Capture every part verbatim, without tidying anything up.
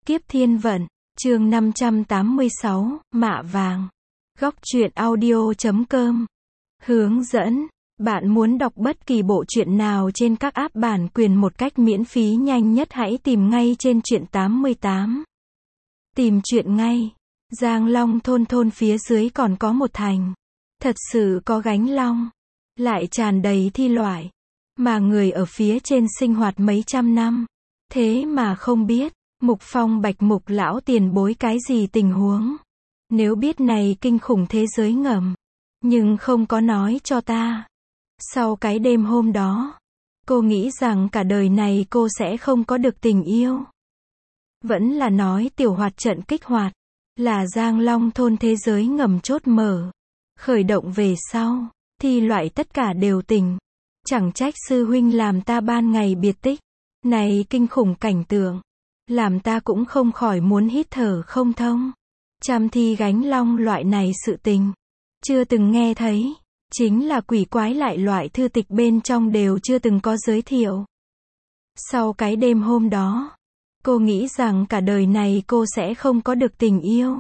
Kiếp Thiên Vận, chương năm trăm tám mươi sáu, Mạ Vàng. Góc truyện audio chấm com. Hướng dẫn. Bạn muốn đọc bất kỳ bộ truyện nào trên các app bản quyền một cách miễn phí nhanh nhất, hãy tìm ngay trên truyện tám mươi tám. Tìm truyện ngay. Giang Long thôn thôn phía dưới còn có một thành. Thật sự có gánh long. Lại tràn đầy thi loại. Mà người ở phía trên sinh hoạt mấy trăm năm. Thế mà không biết. Mục Phong Bạch Mục lão tiền bối cái gì tình huống. Nếu biết này kinh khủng thế giới ngầm. Nhưng không có nói cho ta. Sau cái đêm hôm đó. Cô nghĩ rằng cả đời này cô sẽ không có được tình yêu. Vẫn là nói tiểu hoạt trận kích hoạt. Là Giang Long thôn thế giới ngầm chốt mở. Khởi động về sau. Thi loại tất cả đều tỉnh. Chẳng trách sư huynh làm ta ban ngày biệt tích. Này kinh khủng cảnh tượng. Làm ta cũng không khỏi muốn hít thở không thông. Trăm thi gánh long loại này sự tình. Chưa từng nghe thấy. Chính là quỷ quái lại loại thư tịch bên trong đều chưa từng có giới thiệu. Sau cái đêm hôm đó. Cô nghĩ rằng cả đời này cô sẽ không có được tình yêu.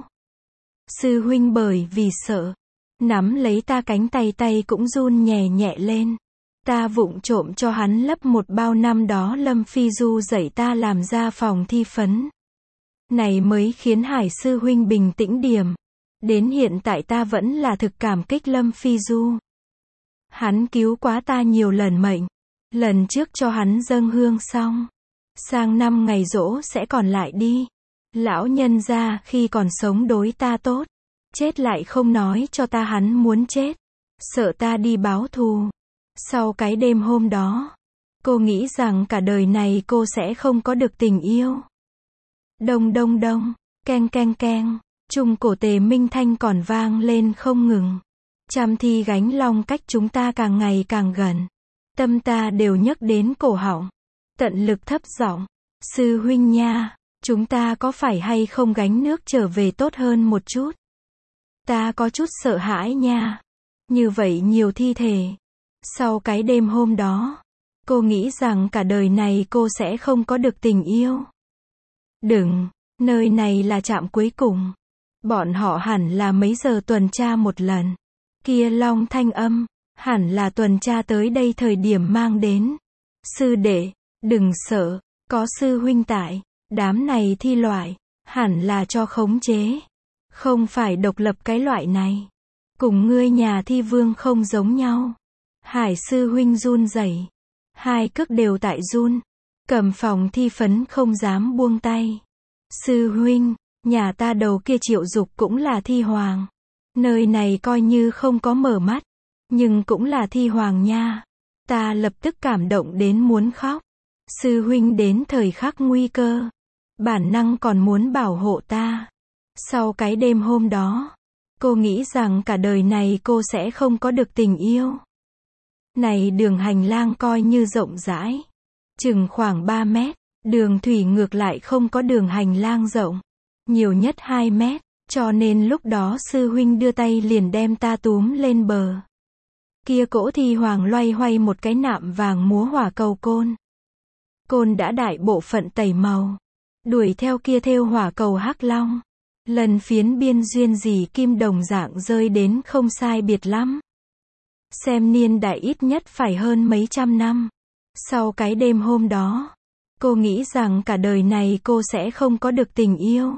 Sư huynh bởi vì sợ. Nắm lấy ta cánh tay, tay cũng run nhẹ nhẹ lên. Ta vụng trộm cho hắn lấp một bao năm đó Lâm Phi Du dạy ta làm ra phòng thi phấn. Này mới khiến Hải sư huynh bình tĩnh điểm. Đến hiện tại ta vẫn là thực cảm kích Lâm Phi Du. Hắn cứu quá ta nhiều lần mệnh. Lần trước cho hắn dâng hương xong. Sang năm ngày giỗ sẽ còn lại đi. Lão nhân gia khi còn sống đối ta tốt. Chết lại không nói cho ta hắn muốn chết. Sợ ta đi báo thù. Sau cái đêm hôm đó, cô nghĩ rằng cả đời này cô sẽ không có được tình yêu. Đông đông đông, keng keng keng, trung cổ Tề Minh Thanh còn vang lên không ngừng. Trăm thi gánh long cách chúng ta càng ngày càng gần. Tâm ta đều nhấc đến cổ họng. Tận lực thấp giọng, sư huynh nha, chúng ta có phải hay không gánh nước trở về tốt hơn một chút? Ta có chút sợ hãi nha. Như vậy nhiều thi thể. Sau cái đêm hôm đó, cô nghĩ rằng cả đời này cô sẽ không có được tình yêu. Đừng, nơi này là trạm cuối cùng. Bọn họ hẳn là mấy giờ tuần tra một lần. Kia long thanh âm, hẳn là tuần tra tới đây thời điểm mang đến. Sư đệ, đừng sợ, có sư huynh tại, đám này thi loại, hẳn là cho khống chế. Không phải độc lập cái loại này. Cùng ngươi nhà thi vương không giống nhau. Hải sư huynh run rẩy, hai cước đều tại run, cầm phòng thi phấn không dám buông tay. Sư huynh, nhà ta đầu kia Triệu Dục cũng là thi hoàng. Nơi này coi như không có mở mắt, nhưng cũng là thi hoàng nha. Ta lập tức cảm động đến muốn khóc. Sư huynh đến thời khắc nguy cơ, bản năng còn muốn bảo hộ ta. Sau cái đêm hôm đó, cô nghĩ rằng cả đời này cô sẽ không có được tình yêu. Này đường hành lang coi như rộng rãi. Chừng khoảng ba mét. Đường thủy ngược lại không có đường hành lang rộng. Nhiều nhất hai mét. Cho nên lúc đó sư huynh đưa tay liền đem ta túm lên bờ. Kia cỗ thi hoàng loay hoay một cái nạm vàng múa hỏa cầu côn. Côn đã đại bộ phận tẩy màu. Đuổi theo kia thêu hỏa cầu hắc long. Lần phiến biên duyên dì kim đồng dạng rơi đến không sai biệt lắm. Xem niên đại ít nhất phải hơn mấy trăm năm. Sau cái đêm hôm đó, cô nghĩ rằng cả đời này cô sẽ không có được tình yêu.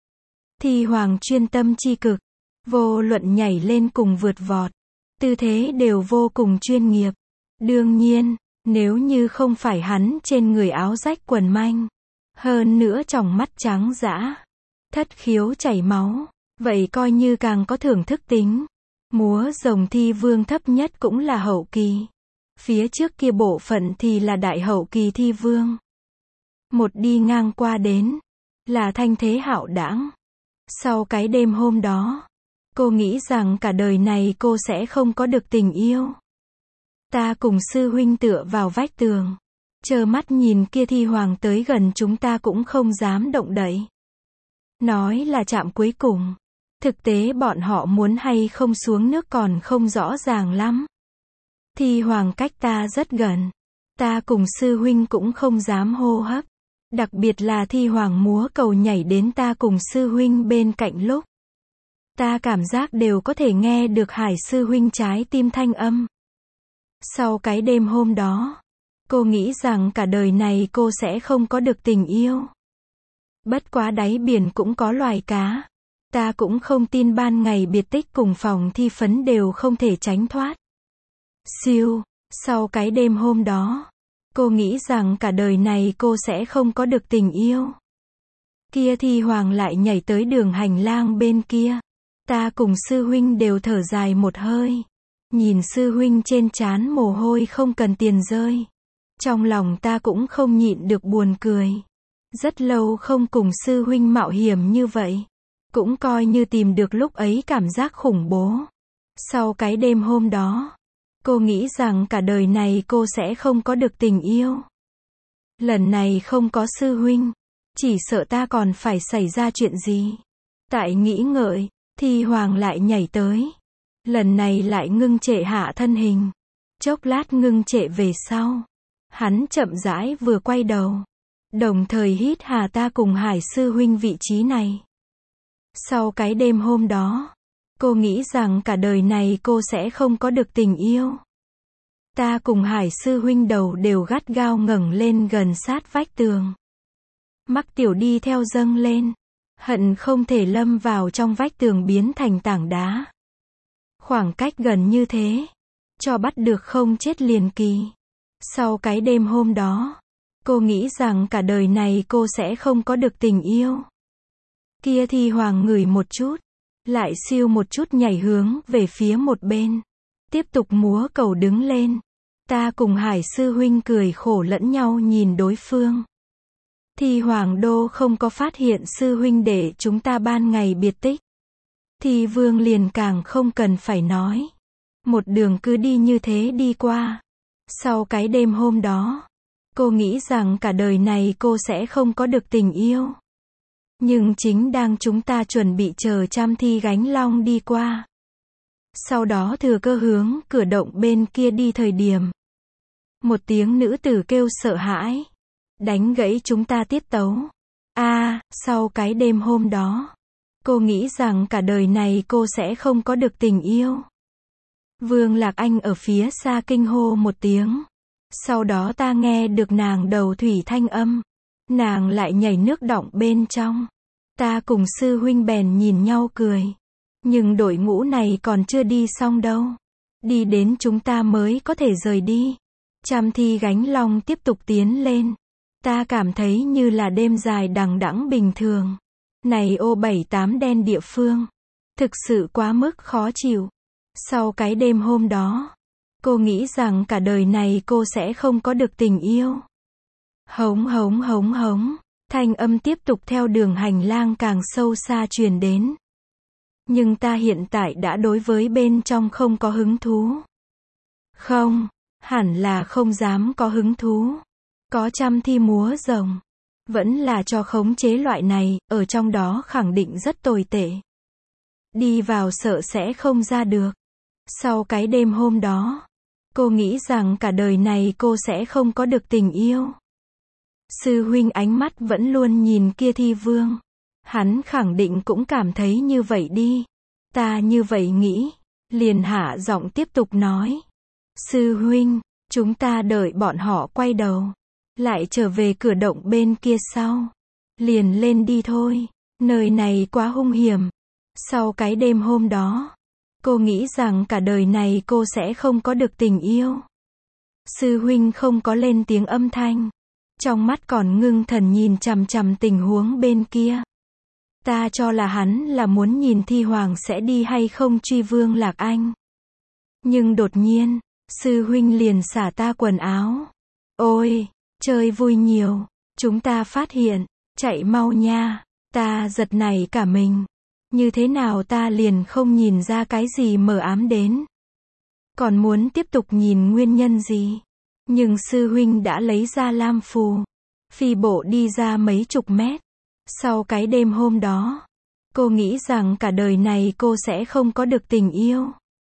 Thi hoàng chuyên tâm chi cực, vô luận nhảy lên cùng vượt vọt, tư thế đều vô cùng chuyên nghiệp. Đương nhiên, nếu như không phải hắn trên người áo rách quần manh, hơn nữa tròng mắt trắng dã, thất khiếu chảy máu, vậy coi như càng có thưởng thức tính. Múa rồng thi vương thấp nhất cũng là hậu kỳ. Phía trước kia bộ phận thì là đại hậu kỳ thi vương. Một đi ngang qua đến, là thanh thế hạo đãng. Sau cái đêm hôm đó, cô nghĩ rằng cả đời này cô sẽ không có được tình yêu. Ta cùng sư huynh tựa vào vách tường. Trơ mắt nhìn kia thi hoàng tới gần chúng ta cũng không dám động đậy. Nói là trạm cuối cùng. Thực tế bọn họ muốn hay không xuống nước còn không rõ ràng lắm. Thi hoàng cách ta rất gần. Ta cùng sư huynh cũng không dám hô hấp. Đặc biệt là thi hoàng múa cầu nhảy đến ta cùng sư huynh bên cạnh lúc. Ta cảm giác đều có thể nghe được Hải sư huynh trái tim thanh âm. Sau cái đêm hôm đó, cô nghĩ rằng cả đời này cô sẽ không có được tình yêu. Bất quá đáy biển cũng có loài cá. Ta cũng không tin ban ngày biệt tích cùng phòng thi phấn đều không thể tránh thoát. Siêu, sau cái đêm hôm đó, cô nghĩ rằng cả đời này cô sẽ không có được tình yêu. Kia thi hoàng lại nhảy tới đường hành lang bên kia. Ta cùng sư huynh đều thở dài một hơi. Nhìn sư huynh trên trán mồ hôi không cần tiền rơi. Trong lòng ta cũng không nhịn được buồn cười. Rất lâu không cùng sư huynh mạo hiểm như vậy. Cũng coi như tìm được lúc ấy cảm giác khủng bố. Sau cái đêm hôm đó, cô nghĩ rằng cả đời này cô sẽ không có được tình yêu. Lần này không có sư huynh, chỉ sợ ta còn phải xảy ra chuyện gì. Tại nghĩ ngợi, thi hoàng lại nhảy tới. Lần này lại ngưng trệ hạ thân hình. Chốc lát ngưng trệ về sau. Hắn chậm rãi vừa quay đầu. Đồng thời hít hà ta cùng Hải sư huynh vị trí này. Sau cái đêm hôm đó, cô nghĩ rằng cả đời này cô sẽ không có được tình yêu. Ta cùng Hải sư huynh đầu đều gắt gao ngẩng lên gần sát vách tường. Mắc tiểu đi theo dâng lên. Hận không thể lâm vào trong vách tường biến thành tảng đá. Khoảng cách gần như thế. Cho bắt được không chết liền kỳ. Sau cái đêm hôm đó, cô nghĩ rằng cả đời này cô sẽ không có được tình yêu. Kia thi hoàng ngửi một chút. Lại siêu một chút nhảy hướng về phía một bên. Tiếp tục múa cầu đứng lên. Ta cùng Hải sư huynh cười khổ lẫn nhau nhìn đối phương. Thi hoàng đô không có phát hiện sư huynh để chúng ta ban ngày biệt tích. Thi vương liền càng không cần phải nói. Một đường cứ đi như thế đi qua. Sau cái đêm hôm đó, cô nghĩ rằng cả đời này cô sẽ không có được tình yêu. Nhưng chính đang chúng ta chuẩn bị chờ trăm thi gánh long đi qua. Sau đó thừa cơ hướng cửa động bên kia đi thời điểm. Một tiếng nữ tử kêu sợ hãi. Đánh gãy chúng ta tiết tấu. A, à, sau cái đêm hôm đó, cô nghĩ rằng cả đời này cô sẽ không có được tình yêu. Vương Lạc Anh ở phía xa kinh hô một tiếng. Sau đó ta nghe được nàng đầu thủy thanh âm. Nàng lại nhảy nước đọng bên trong. Ta cùng sư huynh bèn nhìn nhau cười. Nhưng đội ngũ này còn chưa đi xong đâu. Đi đến chúng ta mới có thể rời đi. Trăm thi gánh long tiếp tục tiến lên. Ta cảm thấy như là đêm dài đằng đẵng bình thường. Này ô bảy tám đen địa phương. Thực sự quá mức khó chịu. Sau cái đêm hôm đó, cô nghĩ rằng cả đời này cô sẽ không có được tình yêu. Hống hống hống hống. Thanh âm tiếp tục theo đường hành lang càng sâu xa truyền đến. Nhưng ta hiện tại đã đối với bên trong không có hứng thú. Không, hẳn là không dám có hứng thú. Có trăm thi múa rồng. Vẫn là cho khống chế loại này, ở trong đó khẳng định rất tồi tệ. Đi vào sợ sẽ không ra được. Sau cái đêm hôm đó, cô nghĩ rằng cả đời này cô sẽ không có được tình yêu. Sư huynh ánh mắt vẫn luôn nhìn kia thi vương. Hắn khẳng định cũng cảm thấy như vậy đi. Ta như vậy nghĩ. Liền hạ giọng tiếp tục nói. Sư huynh, chúng ta đợi bọn họ quay đầu. Lại trở về cửa động bên kia sau. Liền lên đi thôi. Nơi này quá hung hiểm. Sau cái đêm hôm đó, cô nghĩ rằng cả đời này cô sẽ không có được tình yêu. Sư huynh không có lên tiếng âm thanh. Trong mắt còn ngưng thần nhìn chằm chằm tình huống bên kia. Ta cho là hắn là muốn nhìn thi hoàng sẽ đi hay không truy Vương Lạc Anh. Nhưng đột nhiên, sư huynh liền xả ta quần áo. Ôi, chơi vui nhiều. Chúng ta phát hiện, chạy mau nha. Ta giật nảy cả mình. Như thế nào ta liền không nhìn ra cái gì mờ ám đến. Còn muốn tiếp tục nhìn nguyên nhân gì. Nhưng sư huynh đã lấy ra lam phù. Phi bộ đi ra mấy chục mét. Sau cái đêm hôm đó, cô nghĩ rằng cả đời này cô sẽ không có được tình yêu.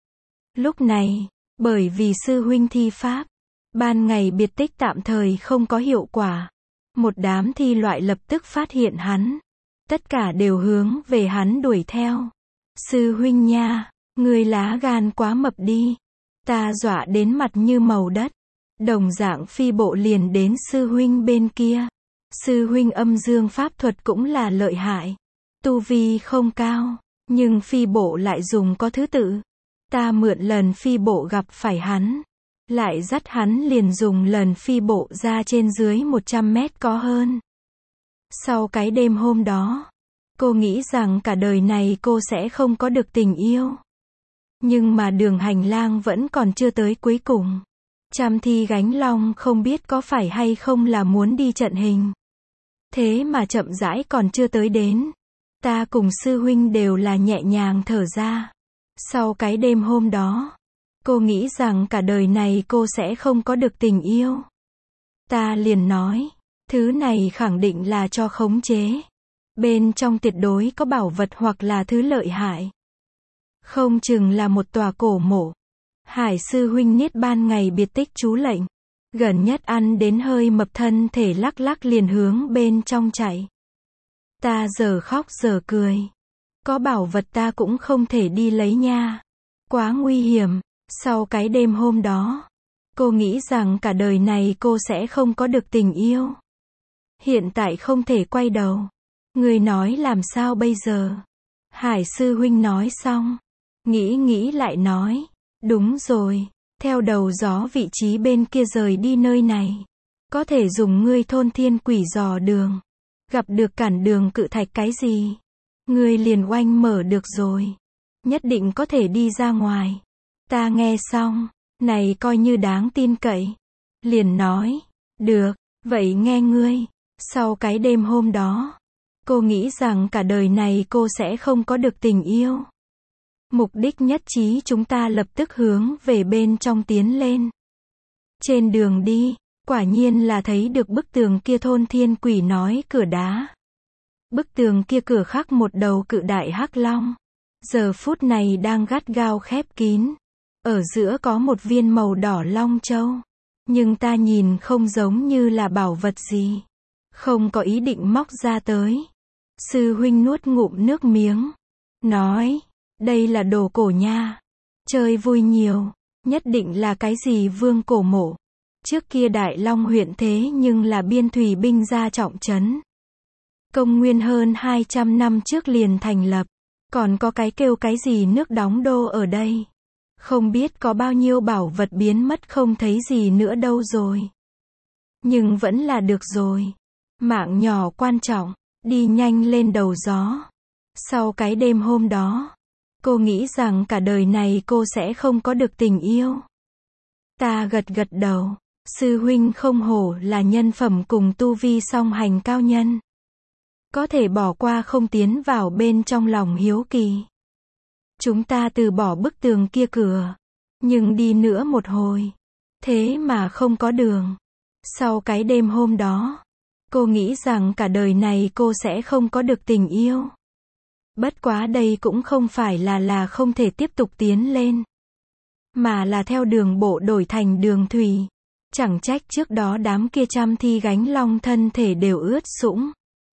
Lúc này, bởi vì sư huynh thi pháp, ban ngày biệt tích tạm thời không có hiệu quả. Một đám thi loại lập tức phát hiện hắn. Tất cả đều hướng về hắn đuổi theo. Sư huynh nha, ngươi lá gan quá mập đi. Ta dọa đến mặt như màu đất. Đồng dạng phi bộ liền đến sư huynh bên kia. Sư huynh âm dương pháp thuật cũng là lợi hại. Tu vi không cao, nhưng phi bộ lại dùng có thứ tự. Ta mượn lần phi bộ gặp phải hắn. Lại dắt hắn liền dùng lần phi bộ ra trên dưới một trăm mét có hơn. Sau cái đêm hôm đó, cô nghĩ rằng cả đời này cô sẽ không có được tình yêu. Nhưng mà đường hành lang vẫn còn chưa tới cuối cùng. Trăm thi gánh long không biết có phải hay không là muốn đi trận hình. Thế mà chậm rãi còn chưa tới đến. Ta cùng sư huynh đều là nhẹ nhàng thở ra. Sau cái đêm hôm đó, cô nghĩ rằng cả đời này cô sẽ không có được tình yêu. Ta liền nói, thứ này khẳng định là cho khống chế. Bên trong tuyệt đối có bảo vật hoặc là thứ lợi hại. Không chừng là một tòa cổ mộ. Hải sư huynh niết ban ngày biệt tích chú lệnh. Gần nhất ăn đến hơi mập thân thể lắc lắc liền hướng bên trong chạy. Ta giờ khóc giờ cười. Có bảo vật ta cũng không thể đi lấy nha. Quá nguy hiểm. Sau cái đêm hôm đó, cô nghĩ rằng cả đời này cô sẽ không có được tình yêu. Hiện tại không thể quay đầu. Người nói làm sao bây giờ? Hải sư huynh nói xong. Nghĩ nghĩ lại nói. Đúng rồi. Theo đầu gió vị trí bên kia rời đi nơi này. Có thể dùng ngươi thôn thiên quỷ dò đường. Gặp được cản đường cự thạch cái gì? Ngươi liền oanh mở được rồi. Nhất định có thể đi ra ngoài. Ta nghe xong. Này coi như đáng tin cậy. Liền nói. Được. Vậy nghe ngươi. Sau cái đêm hôm đó, cô nghĩ rằng cả đời này cô sẽ không có được tình yêu. Mục đích nhất trí chúng ta lập tức hướng về bên trong tiến lên. Trên đường đi, quả nhiên là thấy được bức tường kia thôn thiên quỷ nói cửa đá. Bức tường kia cửa khắc một đầu cự đại hắc long. Giờ phút này đang gắt gao khép kín. Ở giữa có một viên màu đỏ long châu. Nhưng ta nhìn không giống như là bảo vật gì. Không có ý định móc ra tới. Sư huynh nuốt ngụm nước miếng. Nói, đây là đồ cổ nha. Chơi vui nhiều. Nhất định là cái gì vương cổ mộ. Trước kia Đại Long huyện thế nhưng là biên thủy binh gia trọng trấn. Công nguyên hơn hai trăm năm trước liền thành lập. Còn có cái kêu cái gì nước đóng đô ở đây. Không biết có bao nhiêu bảo vật biến mất không thấy gì nữa đâu rồi. Nhưng vẫn là được rồi. Mạng nhỏ quan trọng. Đi nhanh lên đầu gió. Sau cái đêm hôm đó, cô nghĩ rằng cả đời này cô sẽ không có được tình yêu. Ta gật gật đầu. Sư huynh không hổ là nhân phẩm cùng tu vi song hành cao nhân. Có thể bỏ qua không tiến vào bên trong lòng hiếu kỳ. Chúng ta từ bỏ bức tường kia cửa. Nhưng đi nữa một hồi. Thế mà không có đường. Sau cái đêm hôm đó, cô nghĩ rằng cả đời này cô sẽ không có được tình yêu. Bất quá đây cũng không phải là là không thể tiếp tục tiến lên. Mà là theo đường bộ đổi thành đường thủy. Chẳng trách trước đó đám kia trăm thi gánh long thân thể đều ướt sũng.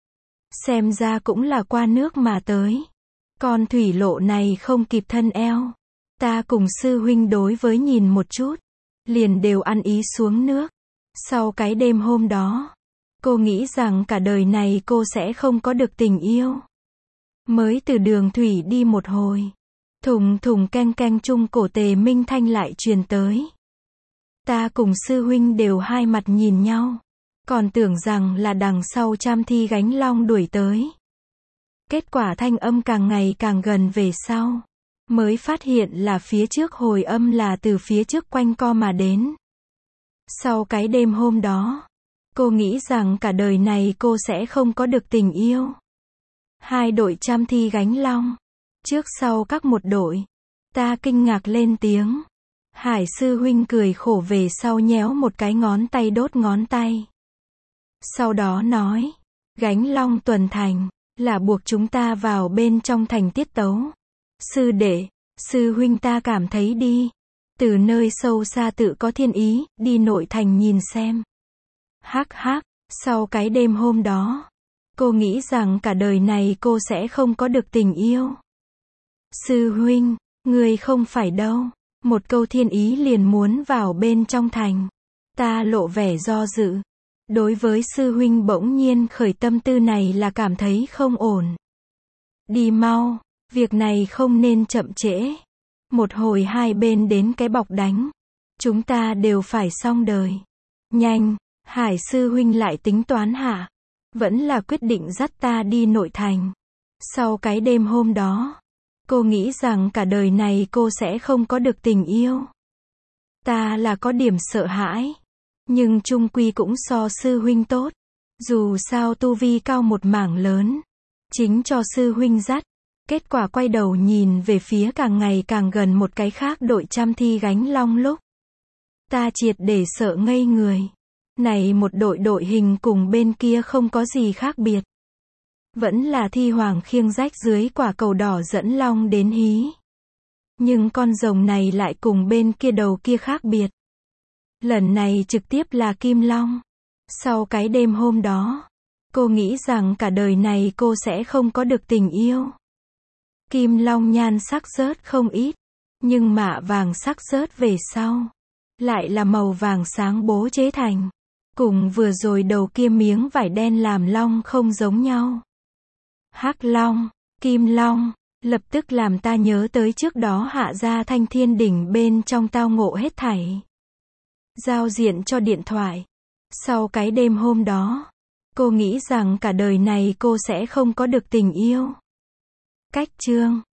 Xem ra cũng là qua nước mà tới. Con thủy lộ này không kịp thân eo. Ta cùng sư huynh đối với nhìn một chút. Liền đều ăn ý xuống nước. Sau cái đêm hôm đó, cô nghĩ rằng cả đời này cô sẽ không có được tình yêu. Mới từ đường thủy đi một hồi. Thùng thùng keng keng chung cổ Tề Minh Thanh lại truyền tới. Ta cùng sư huynh đều hai mặt nhìn nhau. Còn tưởng rằng là đằng sau trăm thi gánh long đuổi tới. Kết quả thanh âm càng ngày càng gần về sau. Mới phát hiện là phía trước hồi âm là từ phía trước quanh co mà đến. Sau cái đêm hôm đó, cô nghĩ rằng cả đời này cô sẽ không có được tình yêu. Hai đội trăm thi gánh long. Trước sau các một đội. Ta kinh ngạc lên tiếng. Hải sư huynh cười khổ về sau nhéo một cái ngón tay đốt ngón tay. Sau đó nói. Gánh long tuần thành. Là buộc chúng ta vào bên trong thành tiết tấu. Sư đệ, sư huynh ta cảm thấy đi. Từ nơi sâu xa tự có thiên ý, đi nội thành nhìn xem. Hắc hắc, Sau cái đêm hôm đó, cô nghĩ rằng cả đời này cô sẽ không có được tình yêu. Sư huynh, người không phải đâu. Một câu thiên ý liền muốn vào bên trong thành. Ta lộ vẻ do dự. Đối với sư huynh bỗng nhiên khởi tâm tư này là cảm thấy không ổn. Đi mau, việc này không nên chậm trễ. Một hồi hai bên đến cái bọc đánh. Chúng ta đều phải xong đời. Nhanh, Hải sư huynh lại tính toán hạ. Vẫn là quyết định dắt ta đi nội thành. Sau cái đêm hôm đó, cô nghĩ rằng cả đời này cô sẽ không có được tình yêu. Ta là có điểm sợ hãi. Nhưng chung quy cũng so sư huynh tốt. Dù sao tu vi cao một mảng lớn. Chính cho sư huynh dắt. Kết quả quay đầu nhìn về phía càng ngày càng gần một cái khác đội trăm thi gánh long lúc. Ta triệt để sợ ngây người. Này một đội đội hình cùng bên kia không có gì khác biệt. Vẫn là thi hoàng khiêng rách dưới quả cầu đỏ dẫn long đến hí. Nhưng con rồng này lại cùng bên kia đầu kia khác biệt. Lần này trực tiếp là kim long. Sau cái đêm hôm đó, cô nghĩ rằng cả đời này cô sẽ không có được tình yêu. Kim long nhan sắc rớt không ít. Nhưng mạ vàng sắc rớt về sau. Lại là màu vàng sáng bố chế thành. Cùng vừa rồi đầu kia miếng vải đen làm long không giống nhau. Hắc long, kim long, lập tức làm ta nhớ tới trước đó hạ gia thanh thiên đỉnh bên trong tao ngộ hết thảy. Giao diện cho điện thoại. Sau cái đêm hôm đó, cô nghĩ rằng cả đời này cô sẽ không có được tình yêu. Cách chương